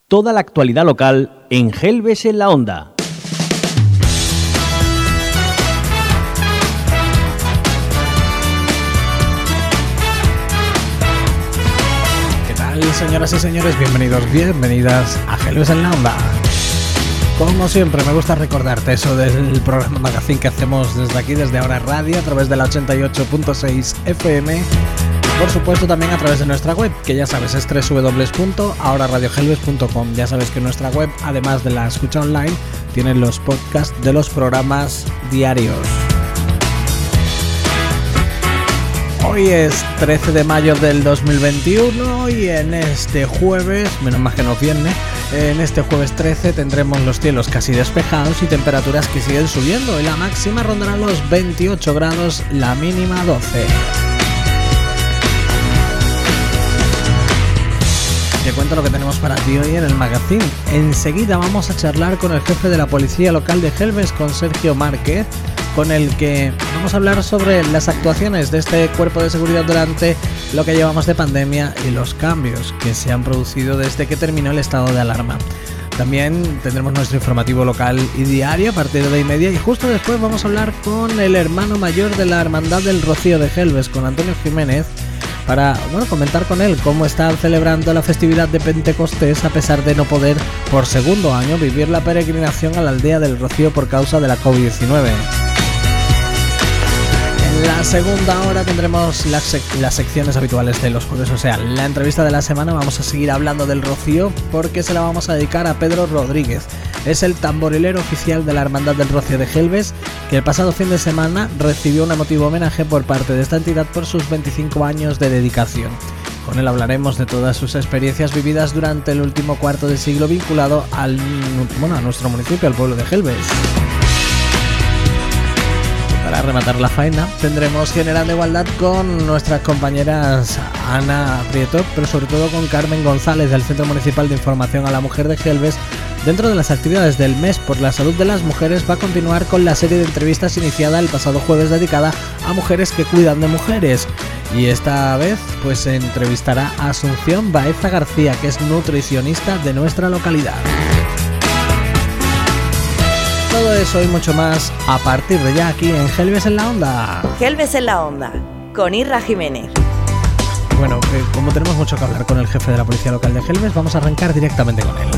Toda la actualidad local en Gelbes en la Onda. ¿Qué tal, señoras y señores? Bienvenidas a Gelbes en la Onda. Como siempre, me gusta recordarte eso del programa Magazine que hacemos desde aquí, desde Ahora Radio, a través de la 88.6 FM. Por supuesto, también a través de nuestra web, que ya sabes, es www.ahoraradiogelbes.com. Ya sabes que nuestra web, además de la escucha online, tiene los podcasts de los programas diarios. Hoy es 13 de mayo del 2021 y en este jueves, menos mal que no es viernes, en este jueves 13 tendremos los cielos casi despejados y temperaturas que siguen subiendo. Y la máxima rondará los 28 grados, la mínima 12. Te cuento lo que tenemos para ti hoy en el magazine. Enseguida vamos a charlar con el jefe de la policía local de Gelbes, con Sergio Márquez, con el que vamos a hablar sobre las actuaciones de este cuerpo de seguridad durante lo que llevamos de pandemia y los cambios que se han producido desde que terminó el estado de alarma. También tendremos nuestro informativo local y diario a partir de 1:30 y justo después vamos a hablar con el hermano mayor de la Hermandad del Rocío de Gelbes, con Antonio Jiménez, para comentar con él cómo están celebrando la festividad de Pentecostés a pesar de no poder por segundo año vivir la peregrinación a la aldea del Rocío por causa de la COVID-19. En la segunda hora tendremos las secciones habituales de los jueves, o sea, la entrevista de la semana. Vamos a seguir hablando del Rocío porque se la vamos a dedicar a Pedro Rodríguez. Es el tamborilero oficial de la Hermandad del Rocío de Gelbes, que el pasado fin de semana recibió un emotivo homenaje por parte de esta entidad por sus 25 años de dedicación. Con él hablaremos de todas sus experiencias vividas durante el último cuarto de siglo vinculado a nuestro municipio, al pueblo de Gelbes. Para rematar la faena tendremos General de Igualdad con nuestras compañeras Ana Prieto, pero sobre todo con Carmen González del Centro Municipal de Información a la Mujer de Gelbes. Dentro de las actividades del mes por la salud de las mujeres va a continuar con la serie de entrevistas iniciada el pasado jueves dedicada a mujeres que cuidan de mujeres. Y esta vez pues se entrevistará a Asunción Baeza García, que es nutricionista de nuestra localidad. Todo eso y mucho más a partir de ya aquí en Gelbes en la Onda. Gelbes en la Onda, con Irra Jiménez. Bueno, como tenemos mucho que hablar con el jefe de la policía local de Gelbes, vamos a arrancar directamente con él.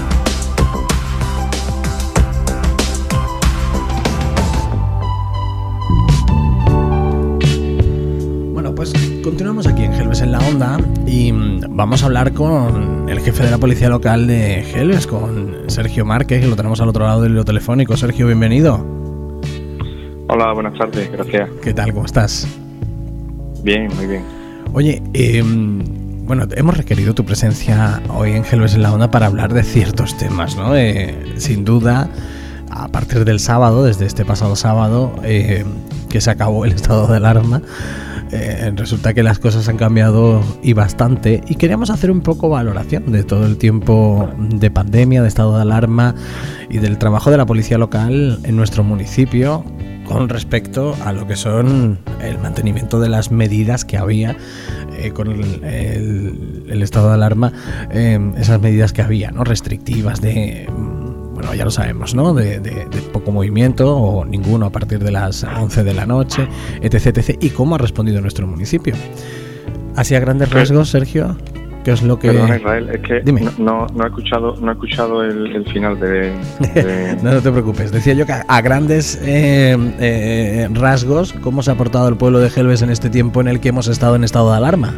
Pues continuamos aquí en Gelbes en la Onda y vamos a hablar con el jefe de la policía local de Gelbes, con Sergio Márquez, que lo tenemos al otro lado del hilo telefónico. Sergio, bienvenido. Hola, buenas tardes, gracias. ¿Qué tal? ¿Cómo estás? Bien, muy bien. Oye, hemos requerido tu presencia hoy en Gelbes en la Onda para hablar de ciertos temas, ¿no? Sin duda, a partir del sábado, desde este pasado sábado, que se acabó el estado de alarma, resulta que las cosas han cambiado y bastante, y queríamos hacer un poco valoración de todo el tiempo de pandemia, de estado de alarma y del trabajo de la policía local en nuestro municipio con respecto a lo que son el mantenimiento de las medidas que había con el estado de alarma, esas medidas que había, ¿no? Restrictivas de... Bueno, ya lo sabemos, ¿no? De poco movimiento o ninguno a partir de las 11 de la noche, etc. ¿Y cómo ha respondido nuestro municipio? Así a grandes rasgos, Sergio, ¿qué es lo que...? Perdón, Israel, es que Dime. no he escuchado el final de... No te preocupes, decía yo que a grandes rasgos, ¿cómo se ha portado el pueblo de Gelbes en este tiempo en el que hemos estado en estado de alarma?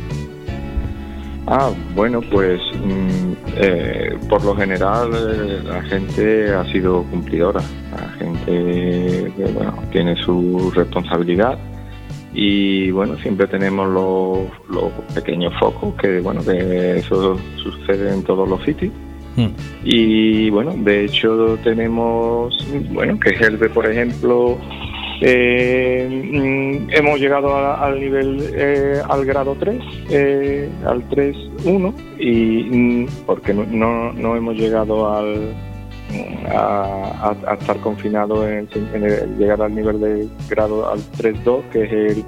Bueno, pues por lo general la gente ha sido cumplidora. La gente tiene su responsabilidad y siempre tenemos los pequeños focos que eso sucede en todos los sitios. Y de hecho tenemos que Gelbes, por ejemplo, hemos llegado al nivel, al grado 3, al 3.1, y porque no hemos llegado a estar confinados en llegar al nivel de grado al 3.2, que es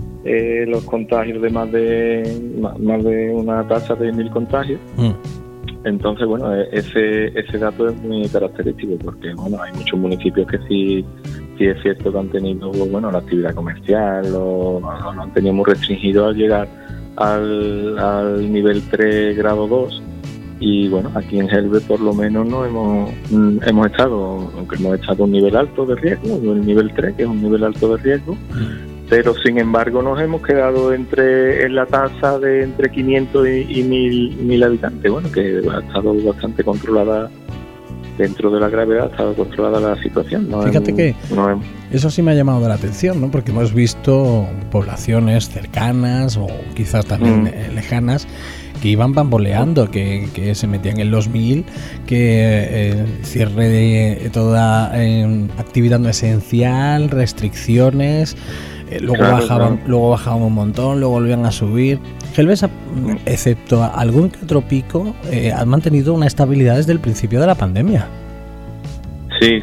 los contagios de más de una tasa de 1.000 contagios. Entonces, bueno, ese dato es muy característico porque, bueno, hay muchos municipios que sí es cierto que han tenido, bueno, la actividad comercial o lo han tenido muy restringido al llegar al nivel 3, grado 2. Y bueno, aquí en Gelbe por lo menos no hemos estado, aunque hemos estado a un nivel alto de riesgo, el nivel 3, que es un nivel alto de riesgo, pero sin embargo nos hemos quedado en la tasa de entre 500 y 1000 habitantes, bueno, que ha estado bastante controlada. Dentro de la gravedad ha estado controlada la situación. Fíjate que eso sí me ha llamado la atención, ¿no? Porque hemos visto poblaciones cercanas o quizás también lejanas que iban bamboleando, que se metían en los 1000, que cierre de toda actividad no esencial, restricciones, luego bajaban un montón, luego volvían a subir. Gelbes, excepto algún que otro pico, han mantenido una estabilidad desde el principio de la pandemia. Sí.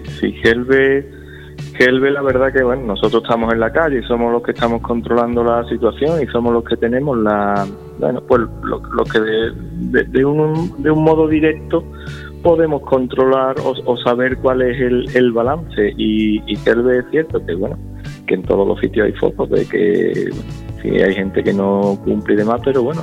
Gelbe, la verdad que, bueno, nosotros estamos en la calle y somos los que estamos controlando la situación y somos los que tenemos lo que de un modo directo podemos controlar o saber cuál es el balance. Y Gelbe es cierto que, bueno, que en todos los sitios hay focos de que sí hay gente que no cumple y demás, pero bueno,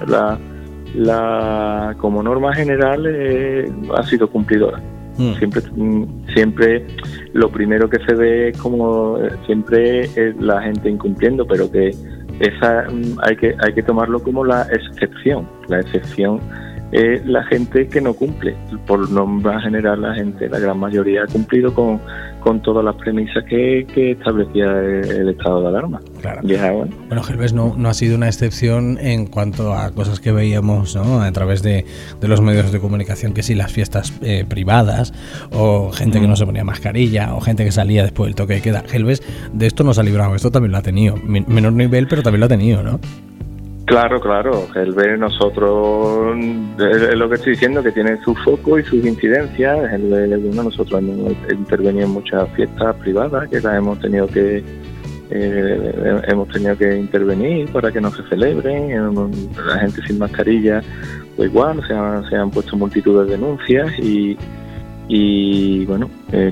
como norma general ha sido cumplidora. Siempre lo primero que se ve es como siempre es la gente incumpliendo, pero que esa hay que tomarlo como la excepción. La excepción es la gente que no cumple. Por norma general la gran mayoría ha cumplido con todas las premisas que establecía el estado de alarma. Claro. Bueno, Gelbes no ha sido una excepción en cuanto a cosas que veíamos, ¿no? A través de los medios de comunicación, que sí, las fiestas privadas, o gente que no se ponía mascarilla, o gente que salía después del toque de queda. Gelbes de esto no se ha librado, esto también lo ha tenido. Menor nivel, pero también lo ha tenido, ¿no? Claro, Gelbe nosotros, es lo que estoy diciendo, que tiene su foco y sus incidencias. Nosotros hemos intervenido en muchas fiestas privadas que las hemos tenido que intervenir para que no se celebren. La gente sin mascarilla, pues igual, se han puesto multitud de denuncias y bueno,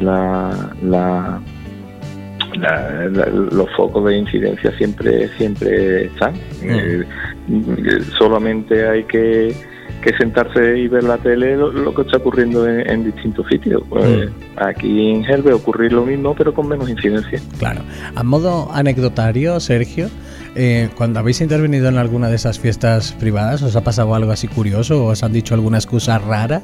los focos de incidencia siempre están. Solamente hay que sentarse y ver la tele lo que está ocurriendo en distintos sitios. Aquí en Gelbe ocurrir lo mismo, pero con menos incidencia. Claro. A modo anecdotario, Sergio, cuando habéis intervenido en alguna de esas fiestas privadas, ¿os ha pasado algo así curioso o os han dicho alguna excusa rara?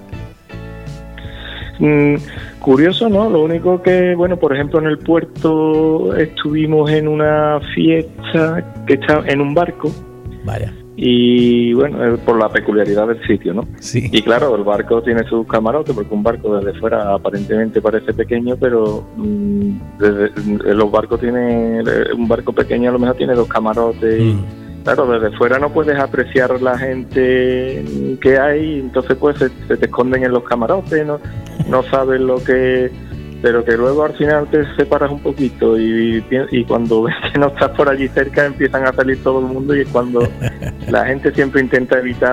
Curioso, ¿no? Lo único que, bueno, por ejemplo, en el puerto estuvimos en una fiesta que está en un barco. Vaya. Y bueno, por la peculiaridad del sitio, ¿no? Sí. Y claro, el barco tiene sus camarotes, porque un barco desde fuera aparentemente parece pequeño, pero los barcos tienen, un barco pequeño a lo mejor tiene 2 camarotes. Claro, desde fuera no puedes apreciar la gente que hay, entonces pues se te esconden en los camarotes, no sabes lo que... Pero que luego al final te separas un poquito y cuando ves que no estás por allí cerca empiezan a salir todo el mundo, y es cuando la gente siempre intenta evitar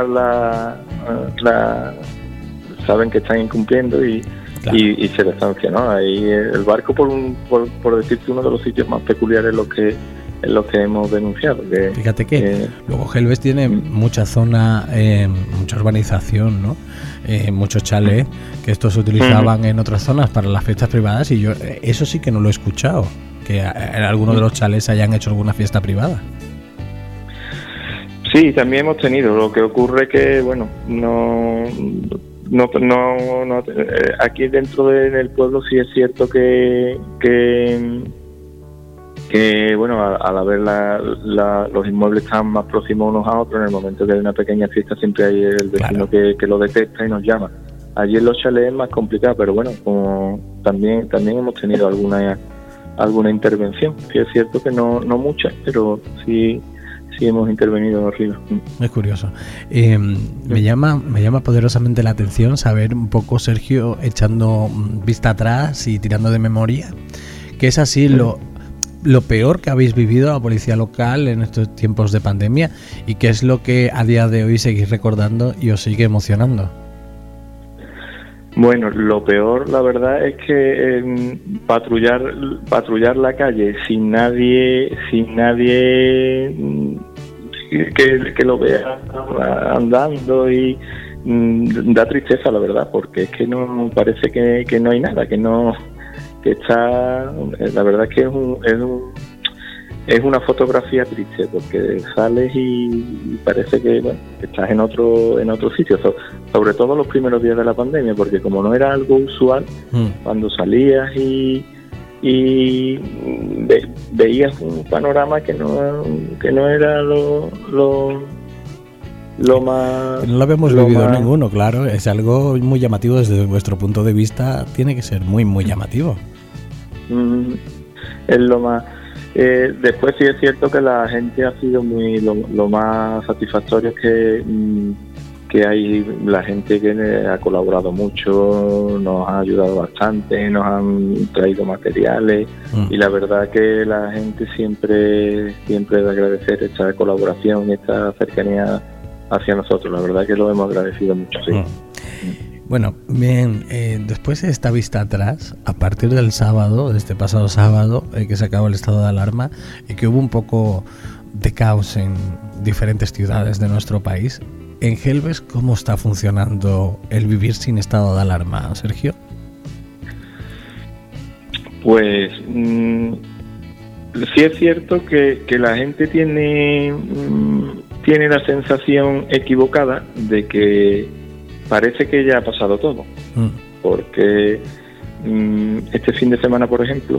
saben que están incumpliendo y se distancia, ¿no? Ahí el barco, por decirte, uno de los sitios más peculiares en los que hemos denunciado. Fíjate que luego Gelbes tiene mucha zona, mucha urbanización, ¿no? Muchos chalés, que estos se utilizaban en otras zonas para las fiestas privadas, y yo eso sí que no lo he escuchado, que en alguno de los chalés hayan hecho alguna fiesta privada. Sí, también hemos tenido. Lo que ocurre que, bueno, aquí dentro del pueblo sí es cierto que bueno, al haber los inmuebles están más próximos unos a otros, en el momento que hay una pequeña fiesta siempre hay el vecino que lo detecta y nos llama. Allí en los chalés es más complicado, pero bueno, como también hemos tenido alguna intervención. Sí es cierto que no muchas, pero sí hemos intervenido arriba. Es curioso. Me llama poderosamente la atención saber un poco, Sergio, echando vista atrás y tirando de memoria, que es así lo peor que habéis vivido la policía local en estos tiempos de pandemia, y qué es lo que a día de hoy seguís recordando y os sigue emocionando. Bueno, lo peor, la verdad, es que patrullar la calle sin nadie que lo vea andando y da tristeza, la verdad, porque es que no parece que no hay nada, que está, la verdad es que es una fotografía triste, porque sales y parece que bueno, estás en otro sitio, sobre todo los primeros días de la pandemia, porque como no era algo usual, cuando salías y veías un panorama que no era lo más... No lo habíamos vivido ninguno, claro, es algo muy llamativo desde vuestro punto de vista, tiene que ser muy, muy llamativo. Es lo más... después sí es cierto que la gente ha sido lo más satisfactorio que hay, la gente que ha colaborado mucho, nos ha ayudado bastante, nos han traído materiales y la verdad que la gente siempre de agradecer esta colaboración y esta cercanía hacia nosotros, la verdad que lo hemos agradecido mucho, sí. Bueno, bien, después de esta vista atrás, a partir del sábado, de este pasado sábado, que se acabó el estado de alarma y que hubo un poco de caos en diferentes ciudades de nuestro país, en Gelbes, ¿cómo está funcionando el vivir sin estado de alarma, Sergio? Pues sí es cierto que la gente tiene la sensación equivocada de que parece que ya ha pasado todo, porque este fin de semana, por ejemplo,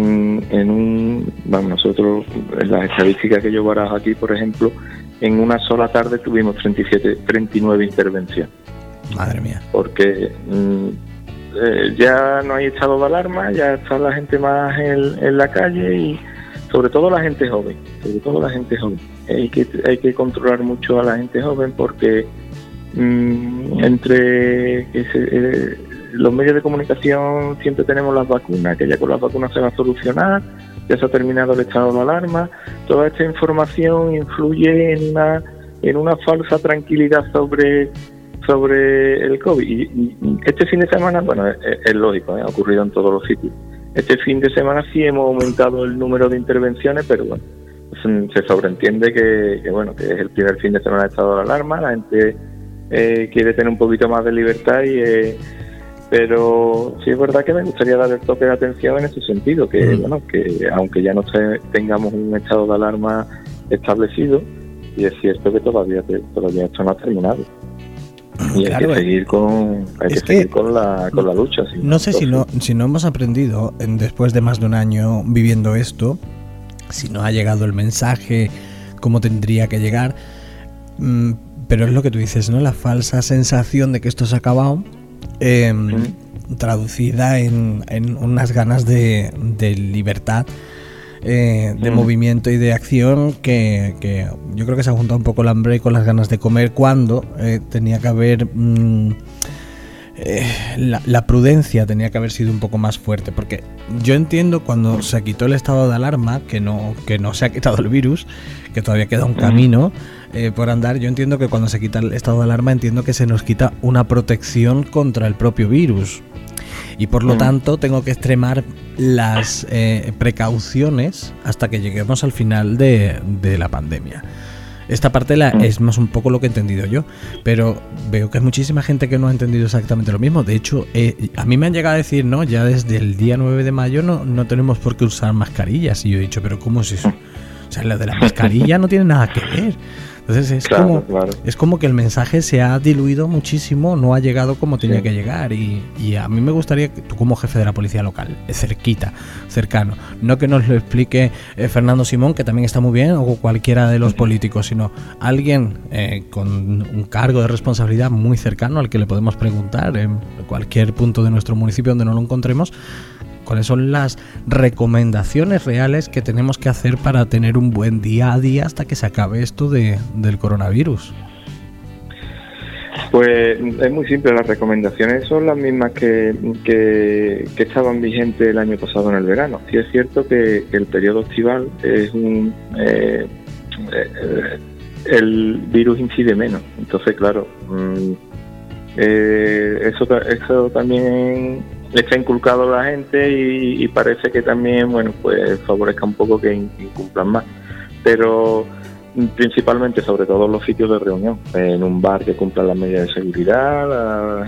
nosotros, en las estadísticas que yo barajo aquí, por ejemplo, en una sola tarde tuvimos 39 intervenciones. Madre mía. Porque ya no hay estado de alarma, ya está la gente más en la calle y sobre todo la gente joven. Hay que controlar mucho a la gente joven porque entre los medios de comunicación siempre tenemos las vacunas, que ya con las vacunas se va a solucionar, ya se ha terminado el estado de alarma. Toda esta información influye en una falsa tranquilidad sobre el COVID. Y este fin de semana, bueno, es lógico, ha ocurrido en todos los sitios. Este fin de semana sí hemos aumentado el número de intervenciones, pero bueno, se sobreentiende que es el primer fin de semana de estado de alarma, la gente quiere tener un poquito más de libertad pero sí es verdad que me gustaría dar el toque de atención en ese sentido, que aunque ya no tengamos un estado de alarma establecido, y es cierto que todavía esto no ha terminado. Y claro, hay que seguir con la lucha. ¿Sí? No sé si no hemos aprendido después de más de un año viviendo esto, si no ha llegado el mensaje como tendría que llegar, pero es lo que tú dices, ¿no? La falsa sensación de que esto se ha acabado, traducida en unas ganas de libertad, de movimiento y de acción que yo creo que se ha juntado un poco el hambre con las ganas de comer cuando tenía que haber la prudencia tenía que haber sido un poco más fuerte, porque yo entiendo cuando se quitó el estado de alarma que no se ha quitado el virus, que todavía queda un camino por andar. Yo entiendo que cuando se quita el estado de alarma, entiendo que se nos quita una protección contra el propio virus y por lo tanto tengo que extremar las precauciones hasta que lleguemos al final de la pandemia. Esta parte es más un poco lo que he entendido yo, pero veo que hay muchísima gente que no ha entendido exactamente lo mismo. De hecho, a mí me han llegado a decir, no, ya desde el día 9 de mayo no tenemos por qué usar mascarillas. Y yo he dicho, ¿pero cómo es eso? O sea, lo de la mascarilla no tiene nada que ver. Entonces es como que el mensaje se ha diluido muchísimo, no ha llegado como tenía que llegar y a mí me gustaría que tú, como jefe de la policía local, cercano, no que nos lo explique Fernando Simón, que también está muy bien, o cualquiera de los políticos, sino alguien con un cargo de responsabilidad muy cercano al que le podemos preguntar en cualquier punto de nuestro municipio donde no lo encontremos, cuáles son las recomendaciones reales que tenemos que hacer para tener un buen día a día hasta que se acabe esto del coronavirus. Pues es muy simple, las recomendaciones son las mismas que estaban vigentes el año pasado en el verano. Sí es cierto que el periodo estival es el virus incide menos, entonces claro, Eso también está inculcado a la gente y parece que también, bueno, pues favorezca un poco que incumplan más. Pero principalmente, sobre todo en los sitios de reunión, en un bar que cumplan las medidas de seguridad,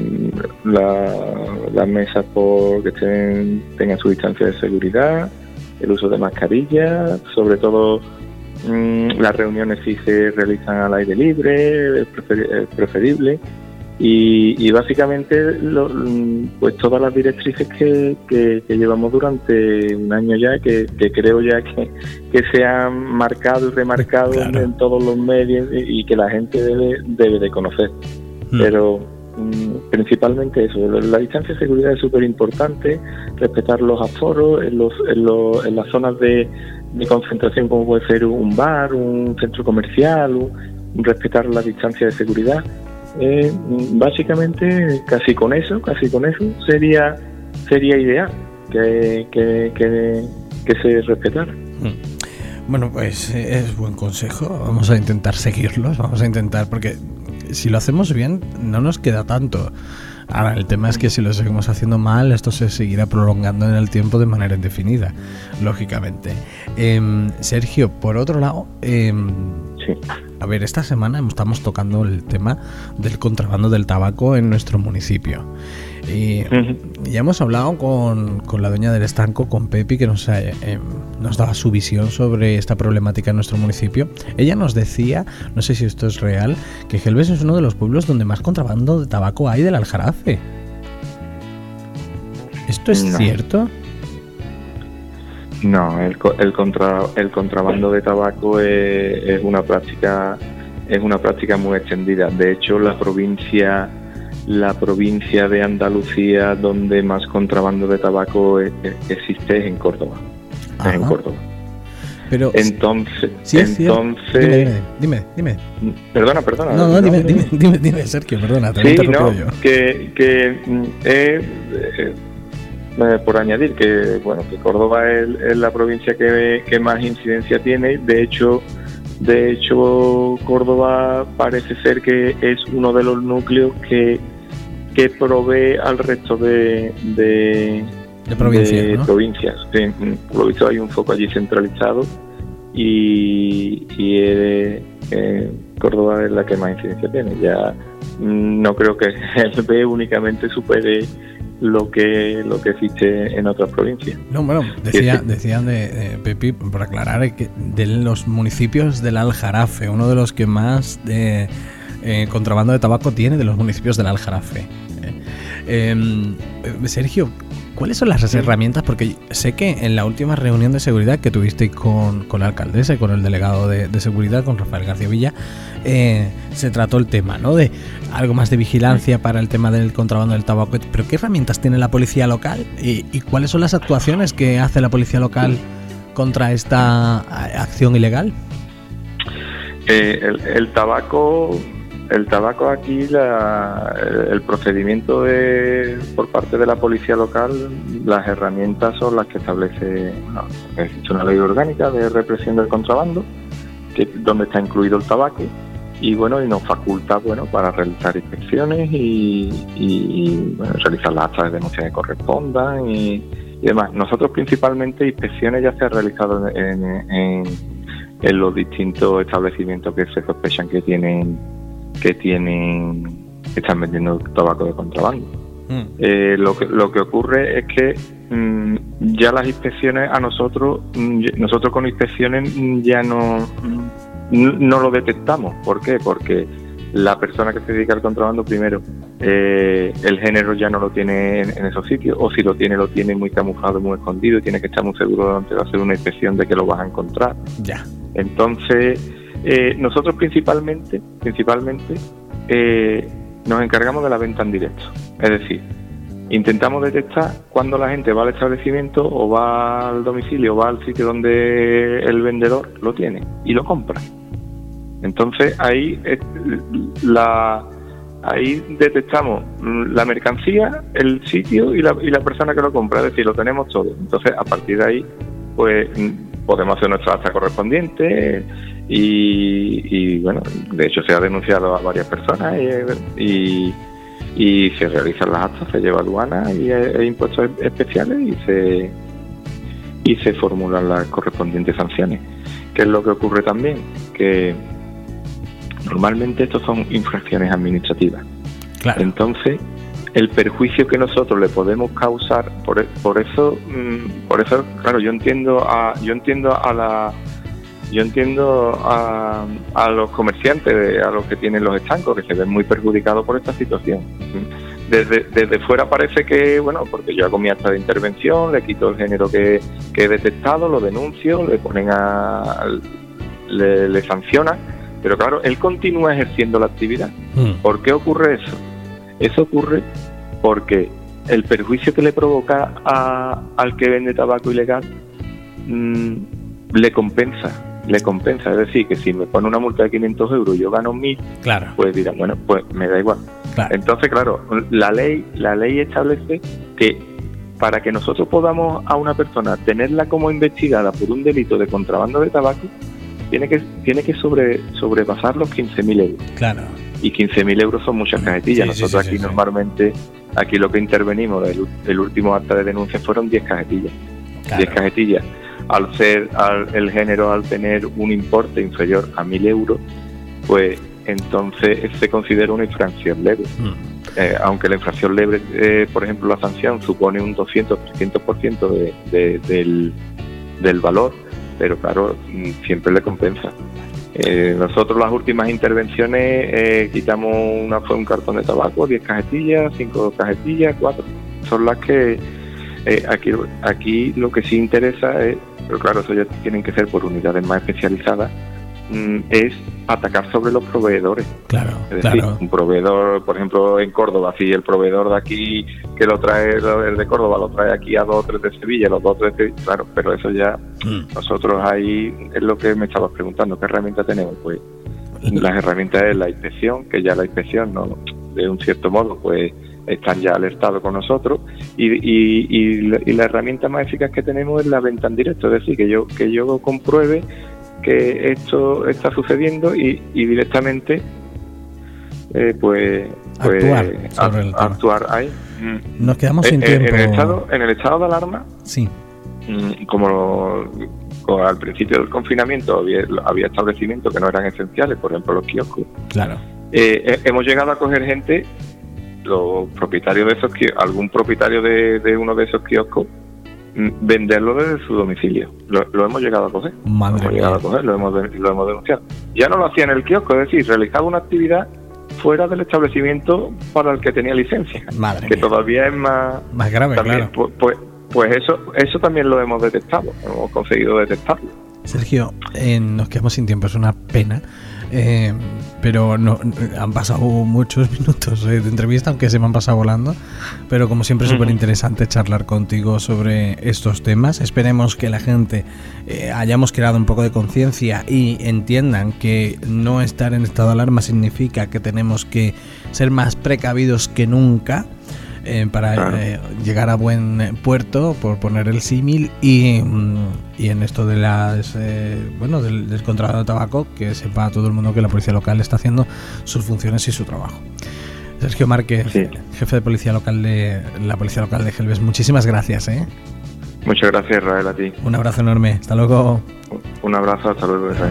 las mesas que tengan su distancia de seguridad, el uso de mascarillas, sobre todo las reuniones si se realizan al aire libre, es preferible. Y básicamente pues todas las directrices que llevamos durante un año ya, que creo ya que se han marcado y remarcado claro, en todos los medios y que la gente debe de conocer. Pero principalmente eso, la distancia de seguridad es súper importante, respetar los aforos en las zonas de concentración, como puede ser un bar, un centro comercial, respetar la distancia de seguridad. Básicamente casi con eso sería ideal que se respetara. Bueno, pues es buen consejo, vamos a intentar seguirlos, porque si lo hacemos bien no nos queda tanto. Ahora, el tema es que si lo seguimos haciendo mal, esto se seguirá prolongando en el tiempo de manera indefinida, lógicamente. Sergio, por otro lado, sí. A ver, esta semana estamos tocando el tema del contrabando del tabaco en nuestro municipio. Y ya hemos hablado con la dueña del estanco, con Pepi, que nos daba su visión sobre esta problemática en nuestro municipio. Ella nos decía, no sé si esto es real, que Gelbes es uno de los pueblos donde más contrabando de tabaco hay del Aljarafe. ¿Esto es cierto? No, el contrabando de tabaco es una práctica muy extendida. De hecho, la provincia de Andalucía donde más contrabando de tabaco existe es en Córdoba. Ajá. Es en Córdoba. Pero entonces, sí, dime. Perdona. No, dime, Sergio, perdona, te interrumpo yo. Por añadir que Córdoba es la provincia que más incidencia tiene. De hecho, Córdoba parece ser que es uno de los núcleos que provee al resto de provincias, ¿no? Provincias. Sí, por lo visto hay un foco allí centralizado y Córdoba es la que más incidencia tiene. Ya no creo que el B únicamente supere lo que existe en otras provincias. No, bueno, decían de Pepi, por aclarar, que de los municipios del Aljarafe, uno de los que más contrabando de tabaco tiene, de los municipios del Aljarafe. Sergio, ¿cuáles son las herramientas? Porque sé que en la última reunión de seguridad que tuvisteis con la alcaldesa y con el delegado de seguridad, con Rafael García Villa, se trató el tema, ¿no? De algo más de vigilancia para el tema del contrabando del tabaco. ¿Pero qué herramientas tiene la policía local? ¿Y cuáles son las actuaciones que hace la policía local contra esta acción ilegal? El tabaco aquí, el procedimiento por parte de la policía local, las herramientas son las que establece existe una ley orgánica de represión del contrabando, donde está incluido el tabaco, y nos faculta para realizar inspecciones y realizar las actas de denuncia que correspondan y demás. Nosotros principalmente inspecciones ya se han realizado en los distintos establecimientos que se sospechan que están vendiendo tabaco de contrabando. Lo que ocurre es que ya las inspecciones nosotros con inspecciones ya no lo detectamos. ¿Por qué? Porque la persona que se dedica al contrabando, primero, el género ya no lo tiene en esos sitios, o si lo tiene muy camuflado, muy escondido, y tiene que estar muy seguro antes de hacer una inspección de que lo vas a encontrar. Ya. Entonces, nosotros principalmente nos encargamos de la venta en directo. Es decir, intentamos detectar cuando la gente va al establecimiento o va al domicilio o va al sitio donde el vendedor lo tiene y lo compra. Entonces ahí detectamos la mercancía, el sitio y la persona que lo compra. Es decir, lo tenemos todo. Entonces a partir de ahí pues podemos hacer nuestra acta correspondiente y de hecho se ha denunciado a varias personas y y se realizan las actas, se lleva aduana e impuestos especiales y se formulan las correspondientes sanciones. ¿Qué es lo que ocurre también? Que normalmente estos son infracciones administrativas. Claro. Entonces, el perjuicio que nosotros le podemos causar, por eso, claro, yo entiendo a los comerciantes, a los que tienen los estancos, que se ven muy perjudicados por esta situación. Desde fuera parece que, bueno, porque yo hago mi acta de intervención, le quito el género que he detectado, lo denuncio, le sancionan, pero claro, él continúa ejerciendo la actividad. ¿Por qué ocurre eso? Eso ocurre porque el perjuicio que le provoca al que vende tabaco ilegal le compensa. Es decir, que si me pone una multa de 500 euros y yo gano 1.000, claro, pues dirán, bueno, pues me da igual. Claro. Entonces, claro, la ley establece que para que nosotros podamos a una persona tenerla como investigada por un delito de contrabando de tabaco, tiene que sobrepasar los 15.000 euros. Claro. Y 15.000 euros son muchas cajetillas. Nosotros aquí normalmente, aquí lo que intervenimos, el último acta de denuncia fueron 10 cajetillas. Claro. 10 cajetillas. El género, al tener un importe inferior a 1.000 euros, pues entonces se considera una infracción leve. Aunque la infracción leve, por ejemplo, la sanción supone un 200-300% del valor, pero claro, siempre le compensa. Nosotros las últimas intervenciones quitamos fue un cartón de tabaco, 10 cajetillas, 5 cajetillas, 4. Son las que aquí lo que sí interesa es, pero claro, eso ya tienen que ser por unidades más especializadas, es atacar sobre los proveedores. Claro, es decir, un proveedor, por ejemplo, en Córdoba, si el proveedor de aquí que lo trae, el de Córdoba lo trae aquí a 2 o 3 de Sevilla, los 2 o 3 de Sevilla, claro, pero eso ya nosotros ahí es lo que me estabas preguntando, ¿qué herramienta tenemos? Pues las herramientas es la inspección, que ya la inspección, no, de un cierto modo, pues están ya alertados con nosotros, y la herramienta más eficaz que tenemos es la venta en directo, es decir, que yo compruebe que esto está sucediendo y directamente actuar ahí. Nos quedamos sin tiempo. En el estado de alarma, sí, como al principio del confinamiento había establecimientos que no eran esenciales, por ejemplo los kioscos. Claro. Hemos llegado a coger gente, los propietarios de esos kioscos, algún propietario de uno de esos kioscos, venderlo desde su domicilio. Lo hemos llegado a coger. Lo hemos denunciado. Ya no lo hacía en el kiosco, es decir, realizaba una actividad fuera del establecimiento para el que tenía licencia. Madre que mía. Todavía es más grave, también, claro. Pues eso también lo hemos detectado, hemos conseguido detectarlo. Sergio, nos quedamos sin tiempo, es una pena. Pero no, han pasado muchos minutos de entrevista, aunque se me han pasado volando, pero como siempre es súper interesante charlar contigo sobre estos temas. Esperemos que la gente hayamos creado un poco de conciencia y entiendan que no estar en estado de alarma significa que tenemos que ser más precavidos que nunca para llegar a buen puerto, por poner el símil, y en esto de del contrabando de tabaco, que sepa todo el mundo que la policía local está haciendo sus funciones y su trabajo. Sergio Márquez, jefe de policía local de la Policía Local de Gelbes, muchísimas gracias. Muchas gracias, Israel, a ti. Un abrazo enorme, hasta luego. Un abrazo, hasta luego, Israel.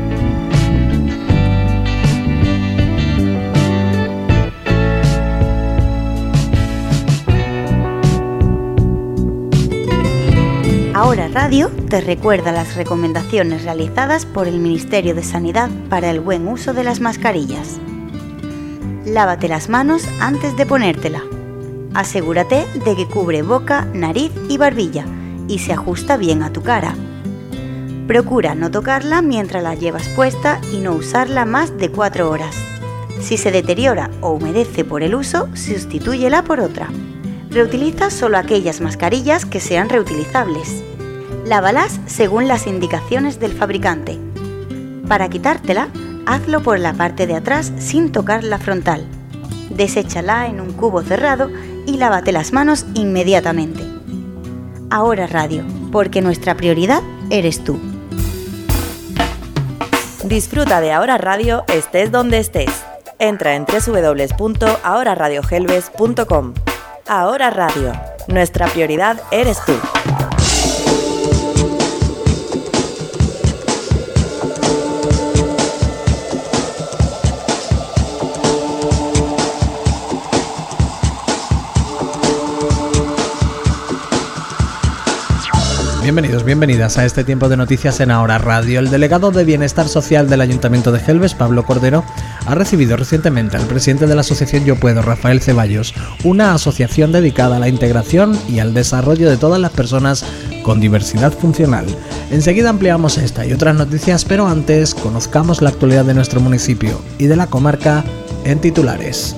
Ahora Radio te recuerda las recomendaciones realizadas por el Ministerio de Sanidad para el buen uso de las mascarillas. Lávate las manos antes de ponértela. Asegúrate de que cubre boca, nariz y barbilla y se ajusta bien a tu cara. Procura no tocarla mientras la llevas puesta y no usarla más de 4 horas. Si se deteriora o humedece por el uso, sustitúyela por otra. Reutiliza solo aquellas mascarillas que sean reutilizables. Lávalas según las indicaciones del fabricante. Para quitártela, hazlo por la parte de atrás sin tocar la frontal. Deséchala en un cubo cerrado y lávate las manos inmediatamente. Ahora Radio, porque nuestra prioridad eres tú. Disfruta de Ahora Radio estés donde estés. Entra en www.ahoraradiogelbes.com. Ahora Radio. Nuestra prioridad eres tú. Bienvenidos, bienvenidas a este tiempo de noticias en Ahora Radio. El delegado de Bienestar Social del Ayuntamiento de Gelbes, Pablo Cordero, ha recibido recientemente al presidente de la asociación Yo Puedo, Rafael Ceballos, una asociación dedicada a la integración y al desarrollo de todas las personas con diversidad funcional. Enseguida ampliamos esta y otras noticias, pero antes conozcamos la actualidad de nuestro municipio y de la comarca en titulares.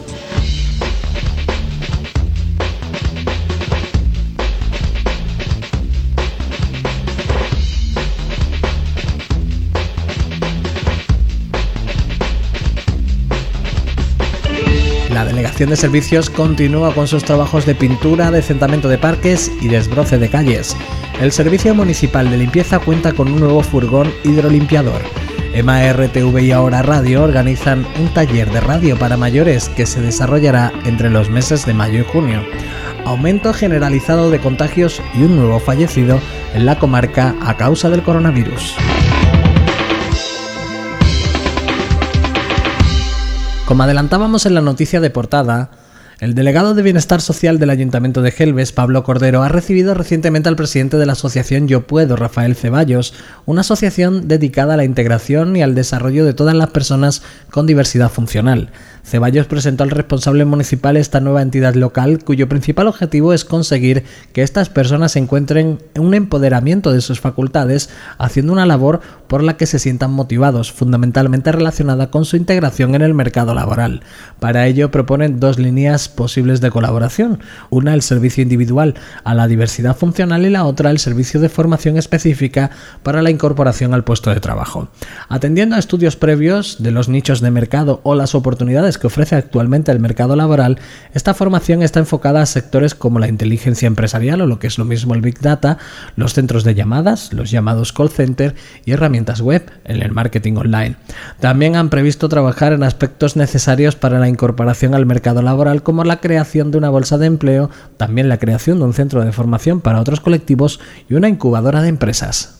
La Delegación de Servicios continúa con sus trabajos de pintura, adecentamiento de parques y desbroce de calles. El Servicio Municipal de Limpieza cuenta con un nuevo furgón hidrolimpiador. EMA RTV y Ahora Radio organizan un taller de radio para mayores que se desarrollará entre los meses de mayo y junio. Aumento generalizado de contagios y un nuevo fallecido en la comarca a causa del coronavirus. Como adelantábamos en la noticia de portada, el delegado de Bienestar Social del Ayuntamiento de Gelbes, Pablo Cordero, ha recibido recientemente al presidente de la asociación Yo Puedo, Rafael Ceballos, una asociación dedicada a la integración y al desarrollo de todas las personas con diversidad funcional. Ceballos presentó al responsable municipal esta nueva entidad local, cuyo principal objetivo es conseguir que estas personas encuentren un empoderamiento de sus facultades, haciendo una labor por la que se sientan motivados, fundamentalmente relacionada con su integración en el mercado laboral. Para ello proponen dos líneas posibles de colaboración, una el servicio individual a la diversidad funcional y la otra el servicio de formación específica para la incorporación al puesto de trabajo. Atendiendo a estudios previos de los nichos de mercado o las oportunidades que ofrece actualmente el mercado laboral, esta formación está enfocada a sectores como la inteligencia empresarial o lo que es lo mismo el Big Data, los centros de llamadas, los llamados call center y herramientas web en el marketing online. También han previsto trabajar en aspectos necesarios para la incorporación al mercado laboral como la creación de una bolsa de empleo, también la creación de un centro de formación para otros colectivos y una incubadora de empresas.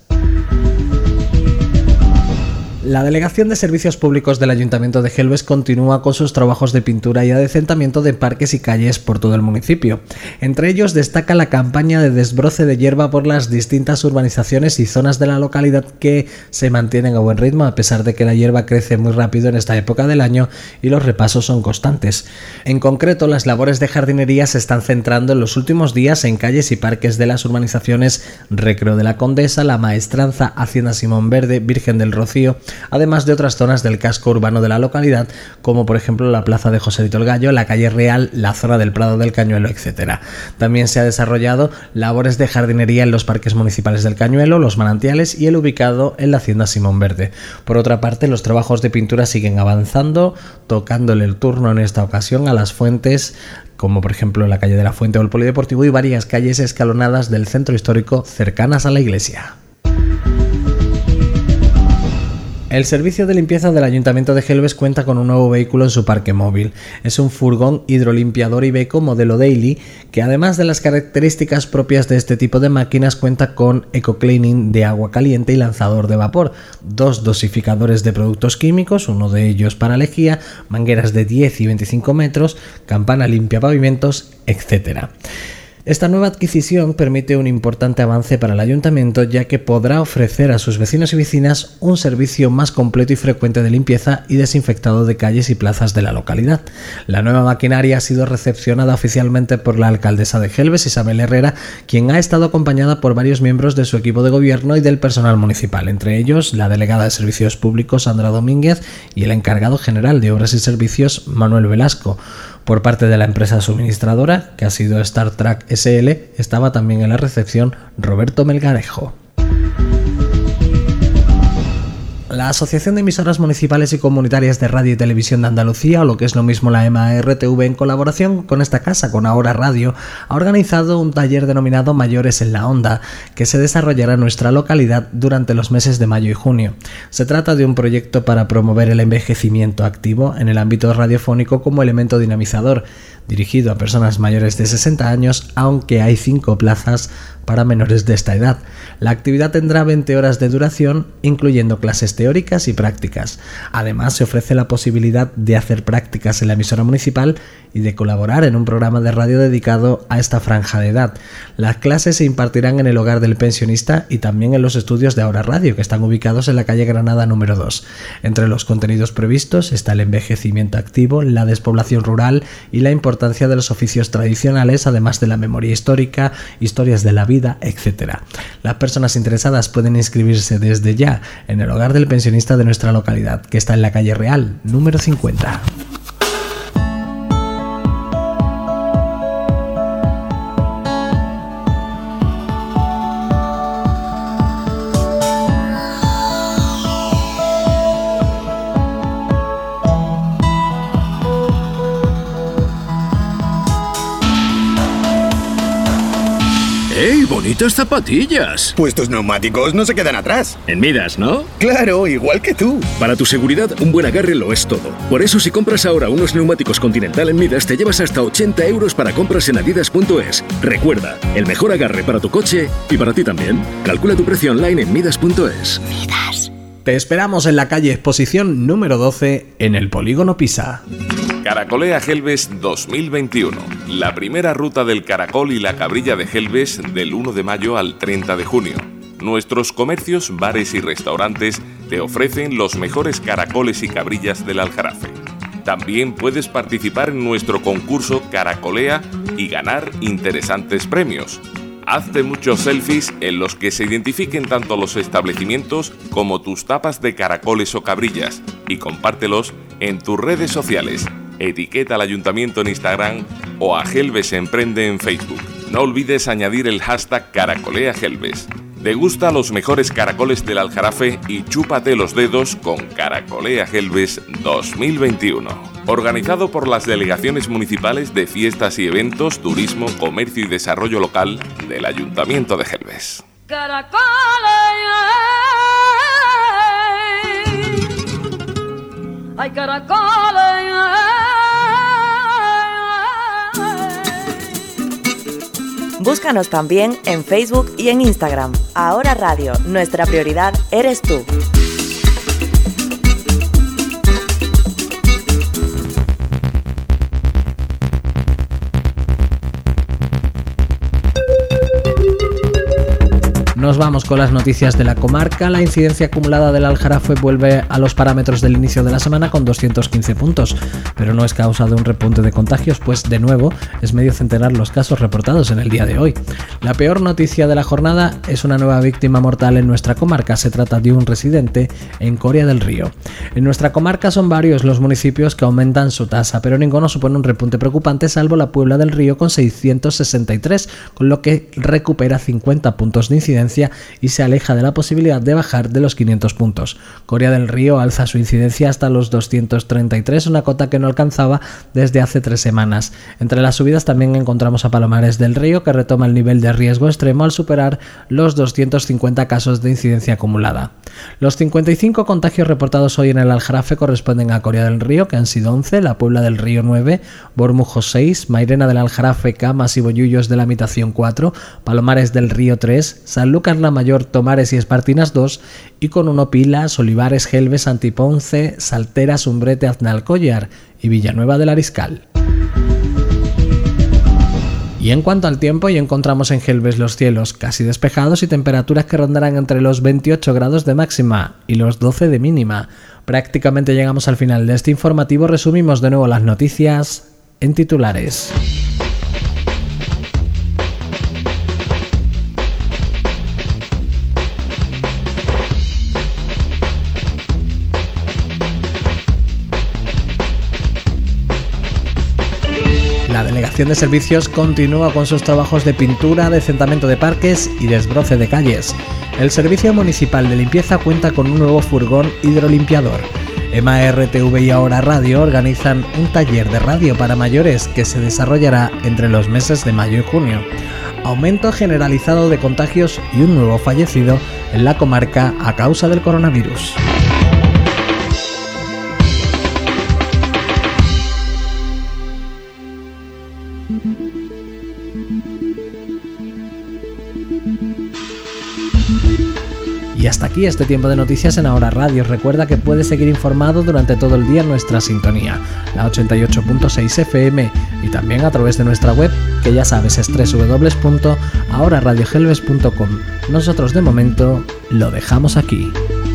La Delegación de Servicios Públicos del Ayuntamiento de Gelbes continúa con sus trabajos de pintura y adecentamiento de parques y calles por todo el municipio. Entre ellos destaca la campaña de desbroce de hierba por las distintas urbanizaciones y zonas de la localidad que se mantienen a buen ritmo a pesar de que la hierba crece muy rápido en esta época del año y los repasos son constantes. En concreto, las labores de jardinería se están centrando en los últimos días en calles y parques de las urbanizaciones Recreo de la Condesa, La Maestranza, Hacienda Simón Verde, Virgen del Rocío, además de otras zonas del casco urbano de la localidad, como por ejemplo la plaza de Joselito el Gallo, la calle Real, la zona del Prado del Cañuelo, etc. También se ha desarrollado labores de jardinería en los parques municipales del Cañuelo, los manantiales y el ubicado en la Hacienda Simón Verde. Por otra parte, los trabajos de pintura siguen avanzando, tocándole el turno en esta ocasión a las fuentes, como por ejemplo la calle de la Fuente o el Polideportivo, y varias calles escalonadas del centro histórico cercanas a la iglesia. El servicio de limpieza del Ayuntamiento de Gelbes cuenta con un nuevo vehículo en su parque móvil. Es un furgón hidrolimpiador Iveco modelo Daily que, además de las características propias de este tipo de máquinas, cuenta con eco-cleaning de agua caliente y lanzador de vapor, dos dosificadores de productos químicos, uno de ellos para lejía, mangueras de 10 y 25 metros, campana limpia pavimentos, etc. Esta nueva adquisición permite un importante avance para el ayuntamiento, ya que podrá ofrecer a sus vecinos y vecinas un servicio más completo y frecuente de limpieza y desinfectado de calles y plazas de la localidad. La nueva maquinaria ha sido recepcionada oficialmente por la alcaldesa de Gelbes, Isabel Herrera, quien ha estado acompañada por varios miembros de su equipo de gobierno y del personal municipal, entre ellos la delegada de Servicios Públicos, Sandra Domínguez, y el encargado general de Obras y Servicios, Manuel Velasco. Por parte de la empresa suministradora, que ha sido Star Track SL, estaba también en la recepción Roberto Melgarejo. La Asociación de Emisoras Municipales y Comunitarias de Radio y Televisión de Andalucía, o lo que es lo mismo la EMA-RTV, en colaboración con esta casa, con Ahora Radio, ha organizado un taller denominado Mayores en la Onda, que se desarrollará en nuestra localidad durante los meses de mayo y junio. Se trata de un proyecto para promover el envejecimiento activo en el ámbito radiofónico como elemento dinamizador, dirigido a personas mayores de 60 años, aunque hay 5 plazas para menores de esta edad. La actividad tendrá 20 horas de duración, incluyendo clases teóricas y prácticas. Además, se ofrece la posibilidad de hacer prácticas en la emisora municipal y de colaborar en un programa de radio dedicado a esta franja de edad. Las clases se impartirán en el hogar del pensionista y también en los estudios de Ahora Radio, que están ubicados en la calle Granada número 2. Entre los contenidos previstos está el envejecimiento activo, la despoblación rural y la importancia de los oficios tradicionales, además de la memoria histórica, historias de la vida, etc. Las personas interesadas pueden inscribirse desde ya en el hogar del pensionista de nuestra localidad, que está en la calle Real número 50. ¡Ey, bonitas zapatillas! Pues tus neumáticos no se quedan atrás. En Midas, ¿no? Claro, igual que tú. Para tu seguridad, un buen agarre lo es todo. Por eso, si compras ahora unos neumáticos Continental en Midas, te llevas hasta 80 euros para compras en adidas.es. Recuerda, el mejor agarre para tu coche y para ti también. Calcula tu precio online en midas.es. Midas. Te esperamos en la calle Exposición número 12, en el Polígono Pisa. Caracolea Gelbes 2021. La primera ruta del caracol y la cabrilla de Gelbes del 1 de mayo al 30 de junio. Nuestros comercios, bares y restaurantes te ofrecen los mejores caracoles y cabrillas del Aljarafe. También puedes participar en nuestro concurso Caracolea y ganar interesantes premios. Hazte muchos selfies en los que se identifiquen tanto los establecimientos como tus tapas de caracoles o cabrillas y compártelos en tus redes sociales. Etiqueta al Ayuntamiento en Instagram o a Gelbes Emprende en Facebook. No olvides añadir el hashtag Caracolea Gelbes. Degusta los mejores caracoles del Aljarafe y chúpate los dedos con Caracolea Gelbes 2021. Organizado por las delegaciones municipales de fiestas y eventos, turismo, comercio y desarrollo local del Ayuntamiento de Gelbes. Hay caracoles. Búscanos también en Facebook y en Instagram. Ahora Radio, nuestra prioridad eres tú. Nos vamos con las noticias de la comarca. La incidencia acumulada del Aljarafe vuelve a los parámetros del inicio de la semana con 215 puntos, pero no es causa de un repunte de contagios, pues de nuevo es medio centenar los casos reportados en el día de hoy. La peor noticia de la jornada es una nueva víctima mortal en nuestra comarca. Se trata de un residente en Coria del Río. En nuestra comarca son varios los municipios que aumentan su tasa, pero ninguno supone un repunte preocupante, salvo la Puebla del Río con 663, con lo que recupera 50 puntos de incidencia y se aleja de la posibilidad de bajar de los 500 puntos. Coria del Río alza su incidencia hasta los 233, una cota que no alcanzaba desde hace 3 semanas. Entre las subidas también encontramos a Palomares del Río, que retoma el nivel de riesgo extremo al superar los 250 casos de incidencia acumulada. Los 55 contagios reportados hoy en el Aljarafe corresponden a Coria del Río, que han sido 11, la Puebla del Río 9, Bormujos 6, Mairena del Aljarafe, Camas y Bollullos de la Mitación 4, Palomares del Río 3, Sanlúcar la Mayor, Tomares y Espartinas 2, y con 1 Pilas, Olivares, Gelbes, Santiponce, Salteras, Umbrete, Aznalcóllar y Villanueva del Ariscal. Y en cuanto al tiempo, hoy encontramos en Gelbes los cielos casi despejados y temperaturas que rondarán entre los 28 grados de máxima y los 12 de mínima. Prácticamente llegamos al final de este informativo. Resumimos de nuevo las noticias en titulares. Delegación de Servicios continúa con sus trabajos de pintura, decentramiento de parques y desbroce de calles. El Servicio Municipal de Limpieza cuenta con un nuevo furgón hidrolimpiador. EMA, RTV y Ahora Radio organizan un taller de radio para mayores que se desarrollará entre los meses de mayo y junio. Aumento generalizado de contagios y un nuevo fallecido en la comarca a causa del coronavirus. Y hasta aquí este tiempo de noticias en Ahora Radio. Recuerda que puedes seguir informado durante todo el día en nuestra sintonía, la 88.6 FM, y también a través de nuestra web, que ya sabes es www.ahoraradiogelves.com. Nosotros de momento lo dejamos aquí.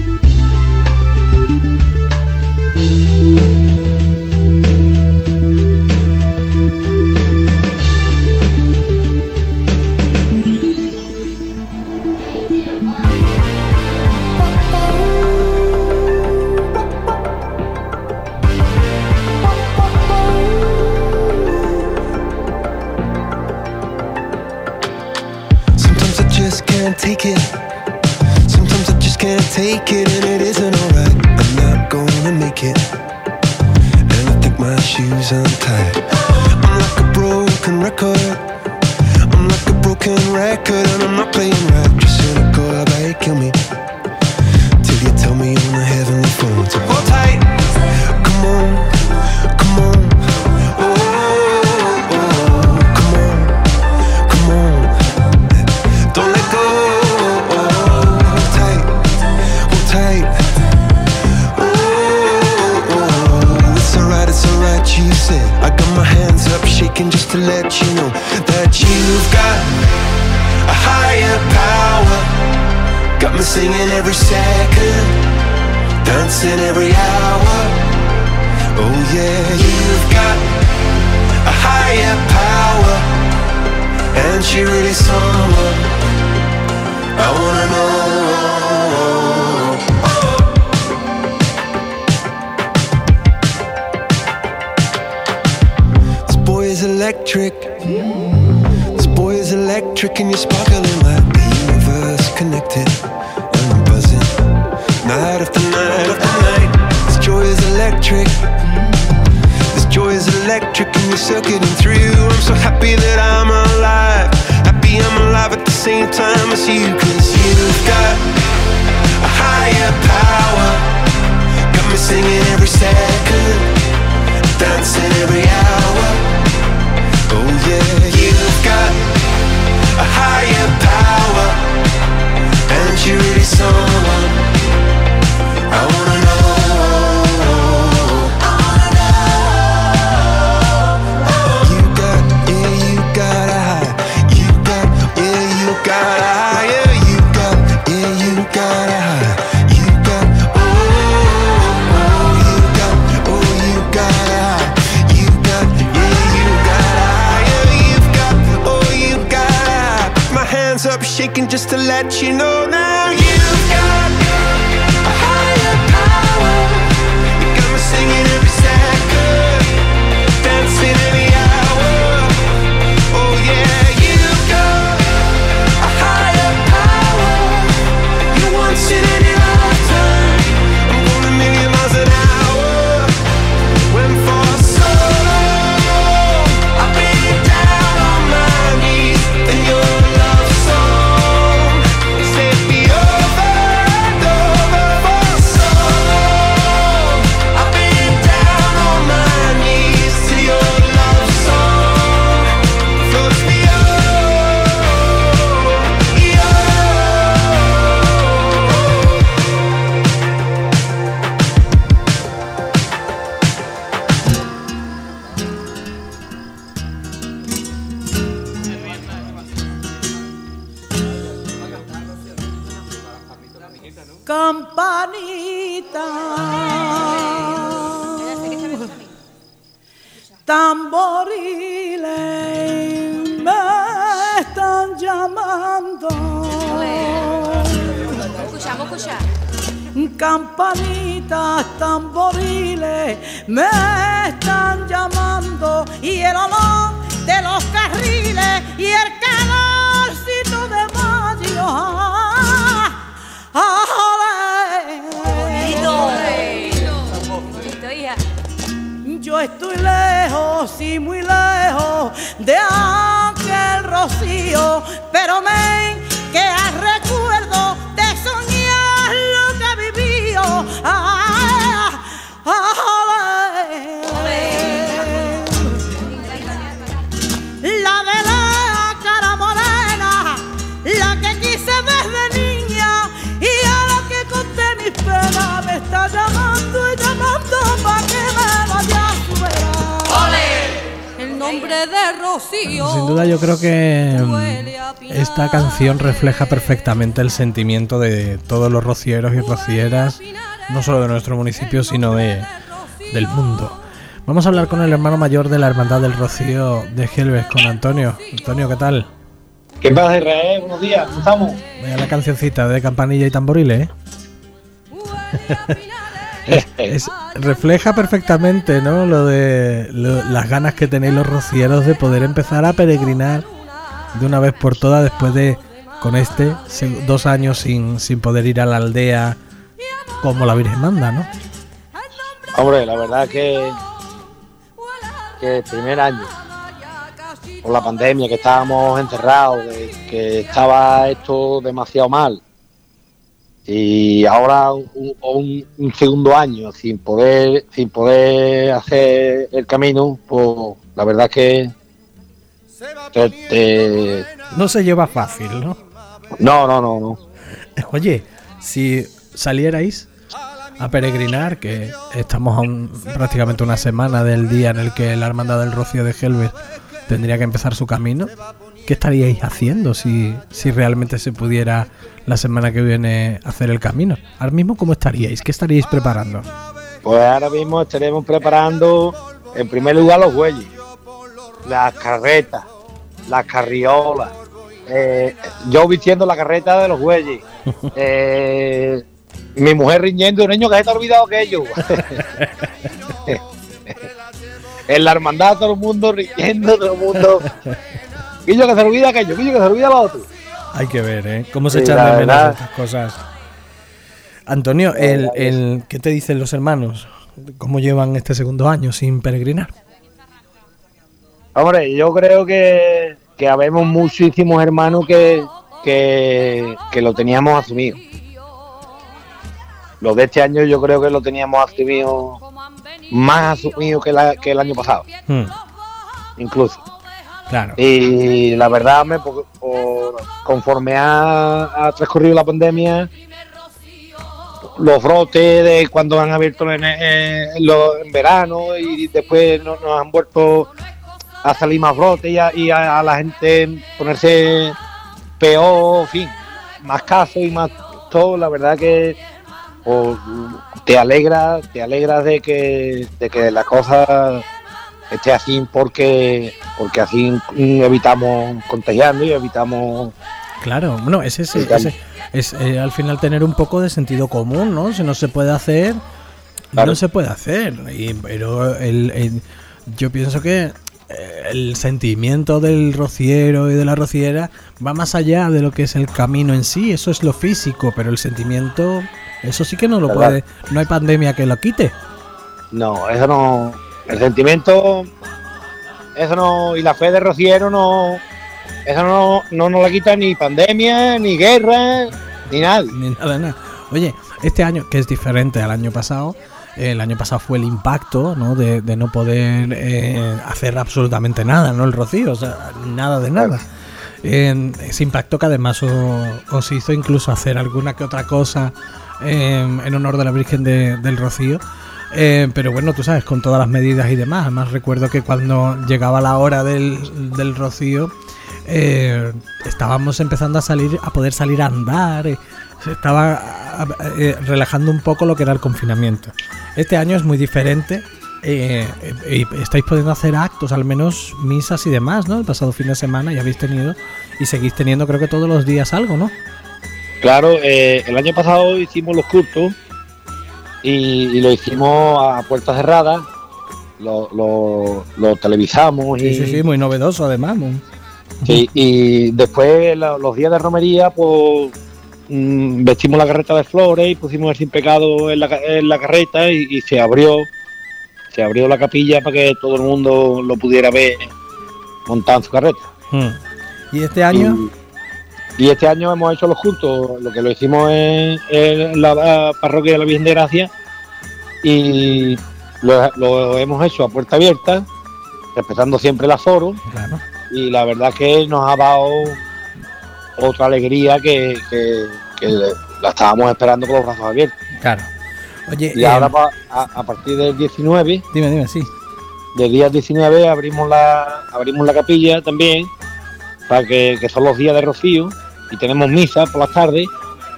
Take it. Sometimes I just can't take it, and it isn't alright. I'm not gonna make it, and I think my shoes untied. I'm like a broken record. I'm like a broken record, and I'm not playing right. Just cynical, I bet you kill me till you tell me on the heavenly phone to hold tight. Come on, come on. You said I got my hands up shaking just to let you know that you've got a higher power. Got me singing every second, dancing every hour. Oh yeah, you've got a higher power, and she really someone I wanna know. Electric. This boy is electric, and you're sparkling like the universe connected. And I'm buzzing night after night after night. This joy is electric. This joy is electric, and you're circuiting through. I'm so happy that I'm alive. Happy I'm alive at the same time as you. 'Cause you've got a higher power. Got me singing every second, dancing every hour. Oh yeah, you've got a higher power, and you're really someone I wanna know. I wanna know. You got, yeah, you got a high. You got, yeah, you got a higher. You got, yeah, you got a high. You got, oh, you got, oh, you got a high. You got, yeah, you got a hands up shaking just to let you know now you've got a higher power. You got me singing every second, dancing every hour. Oh yeah, you've got a higher power. You once in any lifetime. I'm going a million miles an hour. When for so long I've been down on my knees in your campanita, tamboriles me están llamando. Escucha. Campanitas, tamboriles me están llamando, y el olor y muy lejos de aquel rocío, pero me queda recuerdo de soñar lo que vivió. La de la cara morena, la que quise desde niña, y a la que conté mis penas me está llamando y llamando pa' que me vaya a superar. El nombre de Rocío. Sin duda yo creo que esta canción refleja perfectamente el sentimiento de todos los rocieros y rocieras, no solo de nuestro municipio, sino del mundo. Vamos a hablar con el hermano mayor de la Hermandad del Rocío de Gelbes, con Antonio. Antonio, ¿qué tal? ¿Qué pasa, Israel? Buenos días, ¿cómo estamos? Vaya la cancioncita de campanilla y tamboriles, refleja perfectamente, ¿no? Las ganas que tenéis los rocieros de poder empezar a peregrinar de una vez por todas, después de, con 2 años sin poder ir a la aldea como la Virgen manda, ¿no? Hombre, la verdad que el primer año, por la pandemia, que estábamos encerrados, que estaba esto demasiado mal, y ahora un segundo año sin poder hacer el camino, pues la verdad que no se lleva fácil, ¿no? No. Oye, si salierais a peregrinar, que estamos a prácticamente una semana del día en el que la Hermandad del Rocío de Gelbes tendría que empezar su camino, ¿qué estaríais haciendo si realmente se pudiera la semana que viene hacer el camino? Ahora mismo, ¿cómo estaríais? ¿Qué estaríais preparando? Pues ahora mismo estaremos preparando, en primer lugar, los bueyes, las carretas, las carriolas, yo vistiendo la carreta de los bueyes, mi mujer riñendo, niño, que se te ha olvidado aquello. En la hermandad todo el mundo riñendo, todo el mundo. Guillo, que se olvida aquello, Guillo, que se olvida lo otro. Hay que ver, cómo se echan de menos estas cosas. Antonio, ¿qué te dicen los hermanos? ¿Cómo llevan este segundo año sin peregrinar? Hombre, yo creo que habemos muchísimos hermanos que lo teníamos asumido. Los de este año yo creo que lo teníamos asumido, más asumido que el año pasado, incluso. Claro. Y la verdad, conforme ha transcurrido la pandemia, los brotes de cuando han abierto en verano y después nos han vuelto a salir más brotes y a la gente ponerse peor, en fin, más casos y más todo, la verdad que te alegra de que la cosa esté así porque así evitamos contagiarnos y evitamos. Claro, bueno, es al final tener un poco de sentido común, ¿no? Si no se puede hacer, claro, no se puede hacer. Pero yo pienso que el sentimiento del rociero y de la rociera va más allá de lo que es el camino en sí. Eso es lo físico, pero el sentimiento, eso sí que no lo puede. No hay pandemia que lo quite. No, eso no. El sentimiento, eso no. Y la fe de rociero no. Eso no nos la quita ni pandemia, ni guerra, ni nada. Ni nada. Oye, este año, que es diferente al año pasado. El año pasado fue el impacto, ¿no? de no poder hacer absolutamente nada, ¿no? El rocío, o sea, nada de nada. Ese impacto que además os hizo incluso hacer alguna que otra cosa en honor de la Virgen del Rocío. Pero bueno, tú sabes, con todas las medidas y demás. Además recuerdo que cuando llegaba la hora del Rocío, estábamos empezando a poder salir a andar. Se estaba relajando un poco lo que era el confinamiento. Este año es muy diferente. Estáis pudiendo hacer actos, al menos misas y demás, ¿no? El pasado fin de semana ya habéis tenido y seguís teniendo, creo que todos los días algo, ¿no? Claro, el año pasado hicimos los cultos y lo hicimos a puertas cerradas, lo televisamos. Sí, muy novedoso además. Sí, y después los días de romería, pues vestimos la carreta de flores y pusimos el Sin Pecado en la carreta y se abrió se abrió la capilla para que todo el mundo lo pudiera ver montado en su carreta. ¿Y este año? Y este año hemos hecho los cultos, lo que lo hicimos en la parroquia de la Virgen de Gracia, y lo hemos hecho a puerta abierta, respetando siempre el aforo. Claro. Y la verdad que nos ha dado otra alegría que la estábamos esperando con los brazos abiertos. Claro. Oye, y ahora a partir del 19, dime, sí. Del día 19 abrimos la capilla también, para que son los días de rocío, y tenemos misa por las tardes,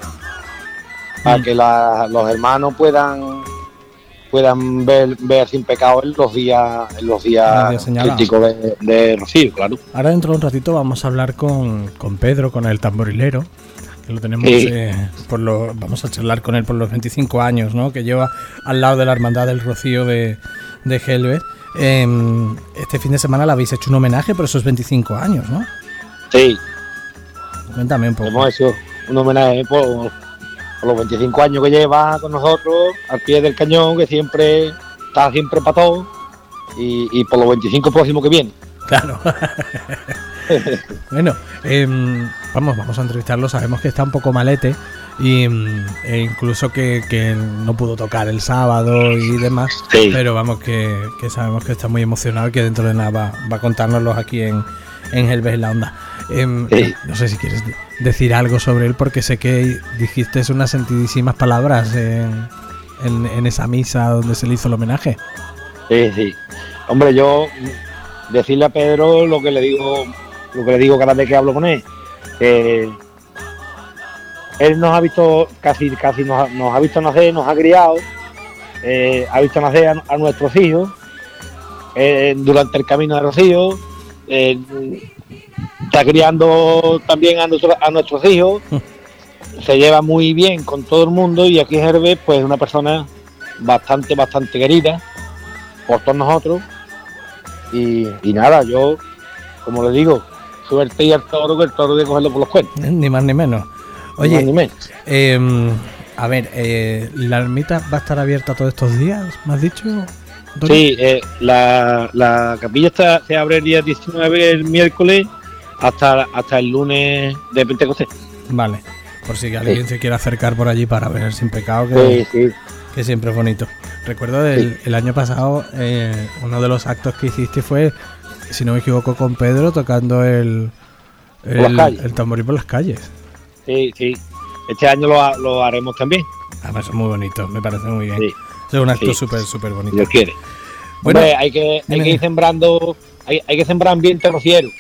para que los hermanos puedan ver sin pecado en los días críticos de rocío, claro. Ahora dentro de un ratito vamos a hablar con Pedro, con el tamborilero, que lo tenemos, vamos a charlar con él por los 25 años, ¿no?, que lleva al lado de la Hermandad del Rocío de Gelbes. Este fin de semana le habéis hecho un homenaje por esos 25 años, ¿no? Sí. Cuéntame un poco. Hemos hecho un homenaje por los 25 años que lleva con nosotros, al pie del cañón, que siempre está para todo, y por los 25 próximos que vienen. Claro. Bueno, vamos a entrevistarlo. Sabemos que está un poco malete, e incluso que no pudo tocar el sábado y demás, sí. Pero vamos, que sabemos que está muy emocionado y que dentro de nada va a contárnoslos aquí en Gelbes en la Onda. Sí. No sé si quieres decir algo sobre él, porque sé que dijiste unas sentidísimas palabras en esa misa donde se le hizo el homenaje. Sí. Hombre, yo decirle a Pedro lo que le digo cada vez que hablo con él, que él nos ha visto casi nos ha visto nacer, nos ha criado, ha visto nacer a nuestros hijos durante el camino de Rocío, está criando también a nuestros hijos, se lleva muy bien con todo el mundo, y aquí en Gelbes pues es una persona bastante querida por todos nosotros, y nada, yo, como le digo, suerte y al toro, que el toro de cogerlo por los cuernos. Ni más ni menos. Oye, ni más ni menos. A ver, ¿la ermita va a estar abierta todos estos días, me has dicho? Sí, la capilla se abre el día 19, el miércoles, hasta el lunes de Pentecostés. Vale, por si alguien se quiere acercar por allí para ver Sin Pecado, que siempre es bonito. Recuerdo el año pasado, uno de los actos que hiciste fue, si no me equivoco, con Pedro tocando el tamboril por las calles. Sí. Este año lo haremos también. Además es muy bonito, me parece muy bien. Sí. Es un acto súper bonito. Si Dios quiere. Bueno, hombre, hay que ir sembrando, hay que sembrar ambiente rociero.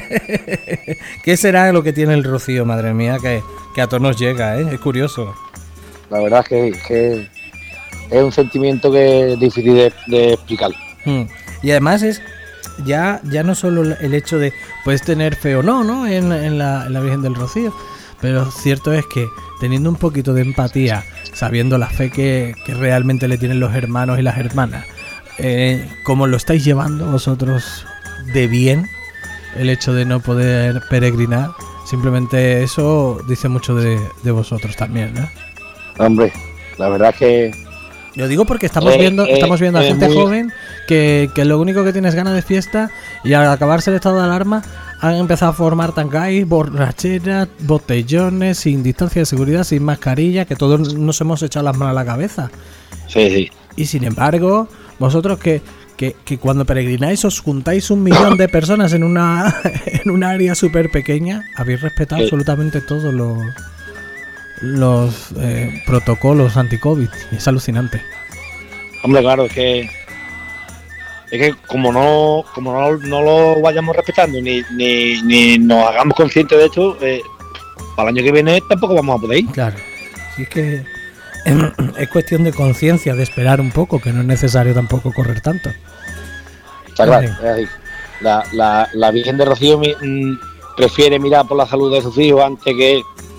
¿Qué será lo que tiene el rocío, madre mía, que a todos nos llega, Es curioso. La verdad es que es un sentimiento que es difícil de explicar. Y además es ya no solo el hecho de puedes tener fe o no en la Virgen del Rocío, pero cierto es que teniendo un poquito de empatía, sabiendo la fe que realmente le tienen los hermanos y las hermanas, como lo estáis llevando vosotros de bien, el hecho de no poder peregrinar, simplemente eso dice mucho de vosotros también, ¿no? Hombre, la verdad es que... Lo digo porque estamos viendo a gente joven que lo único que tiene es ganas de fiesta, y al acabarse el estado de alarma han empezado a formar tangáis, borracheras, botellones, sin distancia de seguridad, sin mascarilla, que todos nos hemos echado las manos a la cabeza. Sí. Y sin embargo, vosotros que cuando peregrináis os juntáis 1 millón de personas en una área súper pequeña, habéis respetado absolutamente todos los protocolos anti-COVID, y es alucinante. Hombre, claro, es que como no lo vayamos respetando ni nos hagamos conscientes de esto, para el año que viene tampoco vamos a poder ir. Claro, sí, es que es cuestión de conciencia, de esperar un poco, que no es necesario tampoco correr tanto. Está claro, es así. La Virgen de Rocío prefiere mirar por la salud de sus hijos antes que...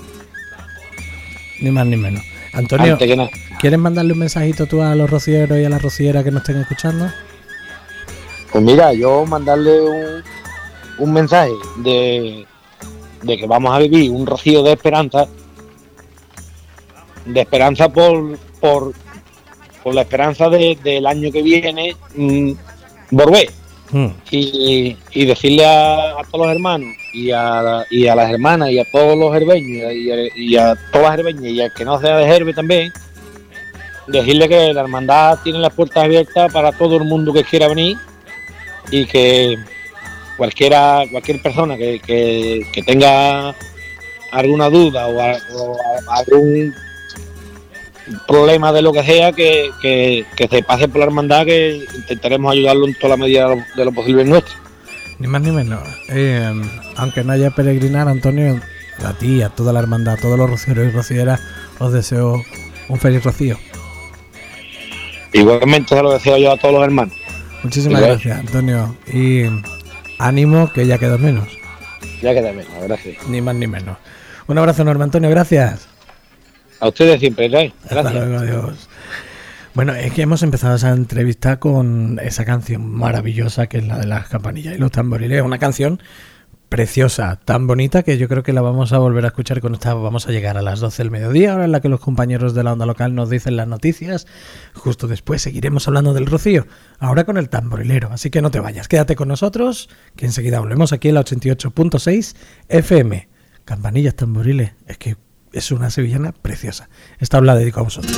Ni más ni menos. Antonio, ¿quieres mandarle un mensajito tú a los rocieros y a las rocieras que nos estén escuchando? Pues mira, yo mandarle un mensaje de que vamos a vivir un rocío de esperanza por con la esperanza del año que viene volver y decirle a todos los hermanos y a las hermanas y a todos los herbeños y a todas las herbeñas y al que no sea de Herbe también, decirle que la hermandad tiene las puertas abiertas para todo el mundo que quiera venir y que cualquier persona que tenga alguna duda o algún problema de lo que sea, que se pase por la hermandad, que intentaremos ayudarlo en toda la medida de lo posible en nuestro. Ni más ni menos. Aunque no haya peregrinar, Antonio, a ti, a toda la hermandad, a todos los rocieros y rocieras, os deseo un feliz rocío. Igualmente se lo deseo yo a todos los hermanos. Muchísimas gracias, Antonio. Y ánimo, que ya queda menos. Ya queda menos, gracias. Ni más ni menos. Un abrazo enorme, Antonio, gracias. A ustedes siempre, ¿no? Gracias. Hasta luego, adiós. Bueno, es que hemos empezado esa entrevista con esa canción maravillosa que es la de las campanillas y los tamboriles. Una canción preciosa, tan bonita, que yo creo que la vamos a volver a escuchar con esta. Vamos a llegar a las 12 del mediodía, hora en la que los compañeros de la onda local nos dicen las noticias. Justo después seguiremos hablando del rocío, ahora con el tamborilero. Así que no te vayas, quédate con nosotros, que enseguida volvemos aquí en la 88.6 FM. Campanillas, tamboriles, es que es una sevillana preciosa. Esta os la dedico a vosotros.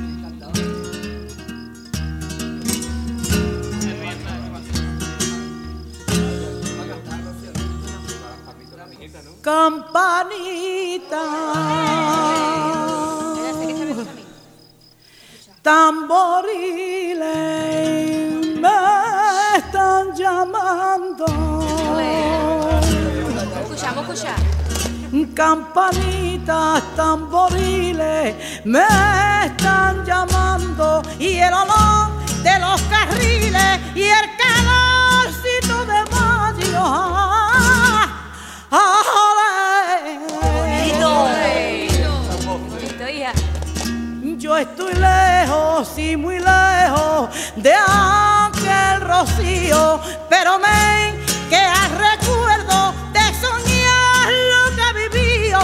Campanita, tamboriles me están llamando. Escuchamos. Campanitas, tamboriles me están llamando, y el olor de los carriles y el calorcito de mayo. Yo estoy lejos y muy lejos de aquel rocío, pero me queda recuerdo de soñar lo que vivió.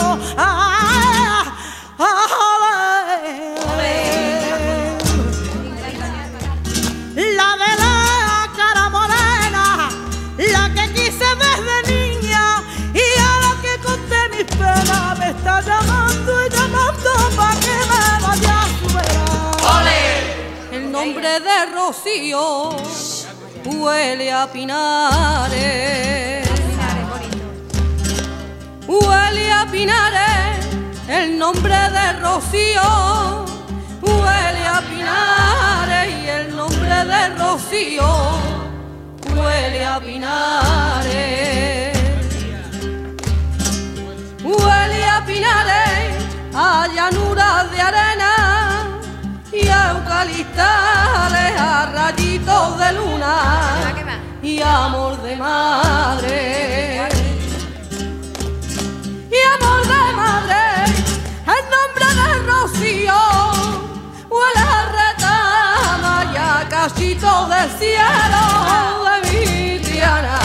La de la cara morena, la que quise desde niña, y a la que conté mis penas, me está llamando y llamando pa' que me vaya a superar. ¡Ole! El nombre de Rocío huele a pinares, huele a pinares. El nombre de Rocío huele a pinares, y el nombre de Rocío huele a pinares, huele a pinares, a llanuras de arena y a eucaliptales, a rayitos de luna y amor de madre, y amor de madre. El nombre de Rocío huele a retama y a cachitos del cielo de mi Triana.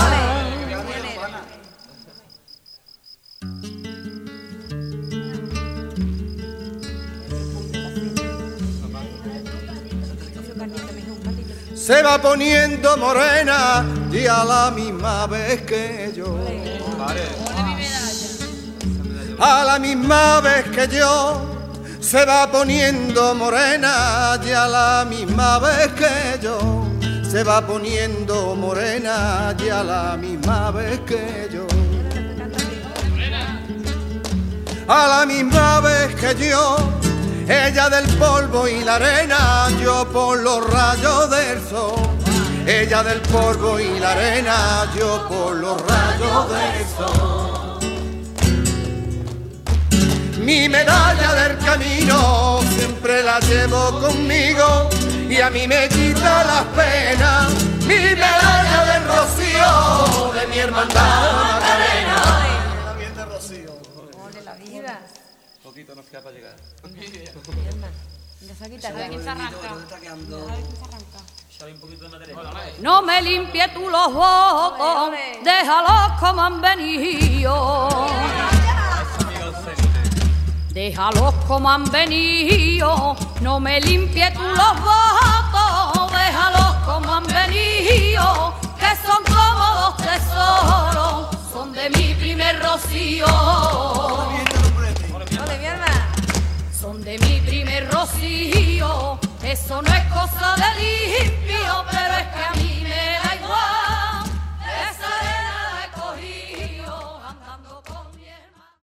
Se va poniendo morena y a la misma vez que yo. A la misma vez que yo, se va poniendo morena y a la misma vez que yo, se va poniendo morena y a la misma vez que yo. A la misma vez que yo, ella del polvo y la arena, yo por los rayos del sol. Ella del polvo y la arena, yo por los rayos del sol. Mi medalla del camino siempre la llevo conmigo y a mí me quita las penas. Mi medalla del Rocío, de mi hermandad Macarena. La bien de Rocío. Ole la vida. Poquito nos queda para llegar. No me limpie tú los ojos, déjalos como han venido. Déjalos como han venido, no me limpie tú los votos. Déjalos como han venido, que son como dos tesoros, son de mi primer rocío. Son de mi primer rocío, eso no es cosa de limpio.